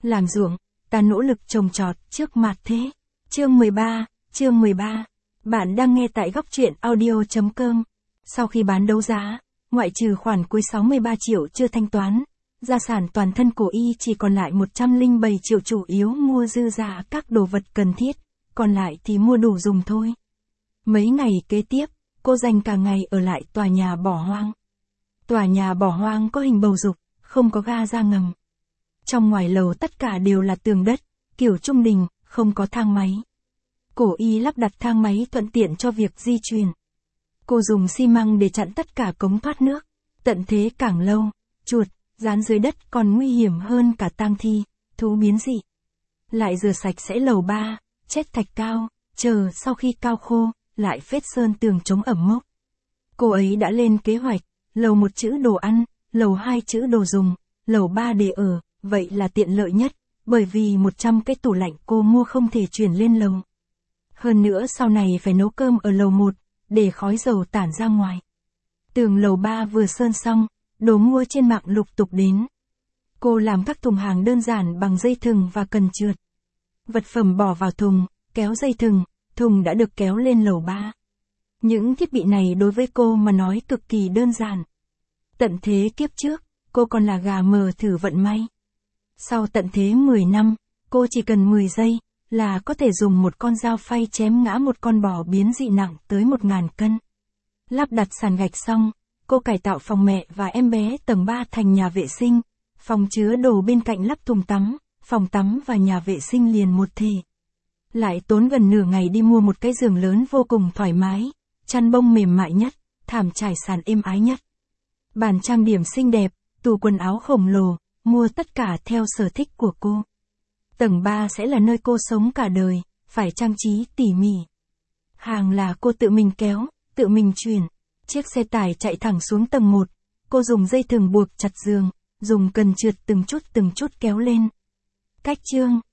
làm ruộng, ta nỗ lực trồng trọt trước mặt thế. Chương 13. Bạn đang nghe tại góc truyện audio.com. Sau khi bán đấu giá, ngoại trừ khoản cuối 63 triệu chưa thanh toán, gia sản toàn thân của y chỉ còn lại 107 triệu, chủ yếu mua dư giả các đồ vật cần thiết, còn lại thì mua đủ dùng thôi. Mấy ngày kế tiếp, cô dành cả ngày ở lại tòa nhà bỏ hoang. Tòa nhà bỏ hoang có hình bầu dục, không có ga ra ngầm. Trong ngoài lầu tất cả đều là tường đất, kiểu trung đình, không có thang máy. Cổ y lắp đặt thang máy thuận tiện cho việc di chuyển. Cô dùng xi măng để chặn tất cả cống thoát nước. Tận thế càng lâu, chuột, dán dưới đất còn nguy hiểm hơn cả tang thi, thú biến dị. Lại rửa sạch sẽ lầu 3, chết thạch cao, chờ sau khi cao khô, lại phết sơn tường chống ẩm mốc. Cô ấy đã lên kế hoạch, lầu 1 chữ đồ ăn, lầu 2 chữ đồ dùng, lầu 3 để ở, vậy là tiện lợi nhất, bởi vì 100 cái tủ lạnh cô mua không thể chuyển lên lầu. Hơn nữa sau này phải nấu cơm ở lầu 1, để khói dầu tản ra ngoài. Tường lầu 3 vừa sơn xong, đồ mua trên mạng lục tục đến. Cô làm các thùng hàng đơn giản bằng dây thừng và cần trượt. Vật phẩm bỏ vào thùng, kéo dây thừng, thùng đã được kéo lên lầu 3. Những thiết bị này đối với cô mà nói cực kỳ đơn giản. Tận thế kiếp trước, cô còn là gà mờ thử vận may. Sau tận thế 10 năm, cô chỉ cần 10 giây, là có thể dùng một con dao phay chém ngã một con bò biến dị nặng tới 1000 cân. Lắp đặt sàn gạch xong, cô cải tạo phòng mẹ và em bé tầng 3 thành nhà vệ sinh, phòng chứa đồ bên cạnh lắp thùng tắm, phòng tắm và nhà vệ sinh liền một thể. Lại tốn gần nửa ngày đi mua một cái giường lớn vô cùng thoải mái, chăn bông mềm mại nhất, thảm trải sàn êm ái nhất. Bàn trang điểm xinh đẹp, tủ quần áo khổng lồ, mua tất cả theo sở thích của cô. Tầng 3 sẽ là nơi cô sống cả đời, phải trang trí tỉ mỉ. Hàng là cô tự mình kéo, tự mình chuyển. Chiếc xe tải chạy thẳng xuống tầng 1, cô dùng dây thừng buộc chặt giường, dùng cần trượt từng chút kéo lên. Cách chương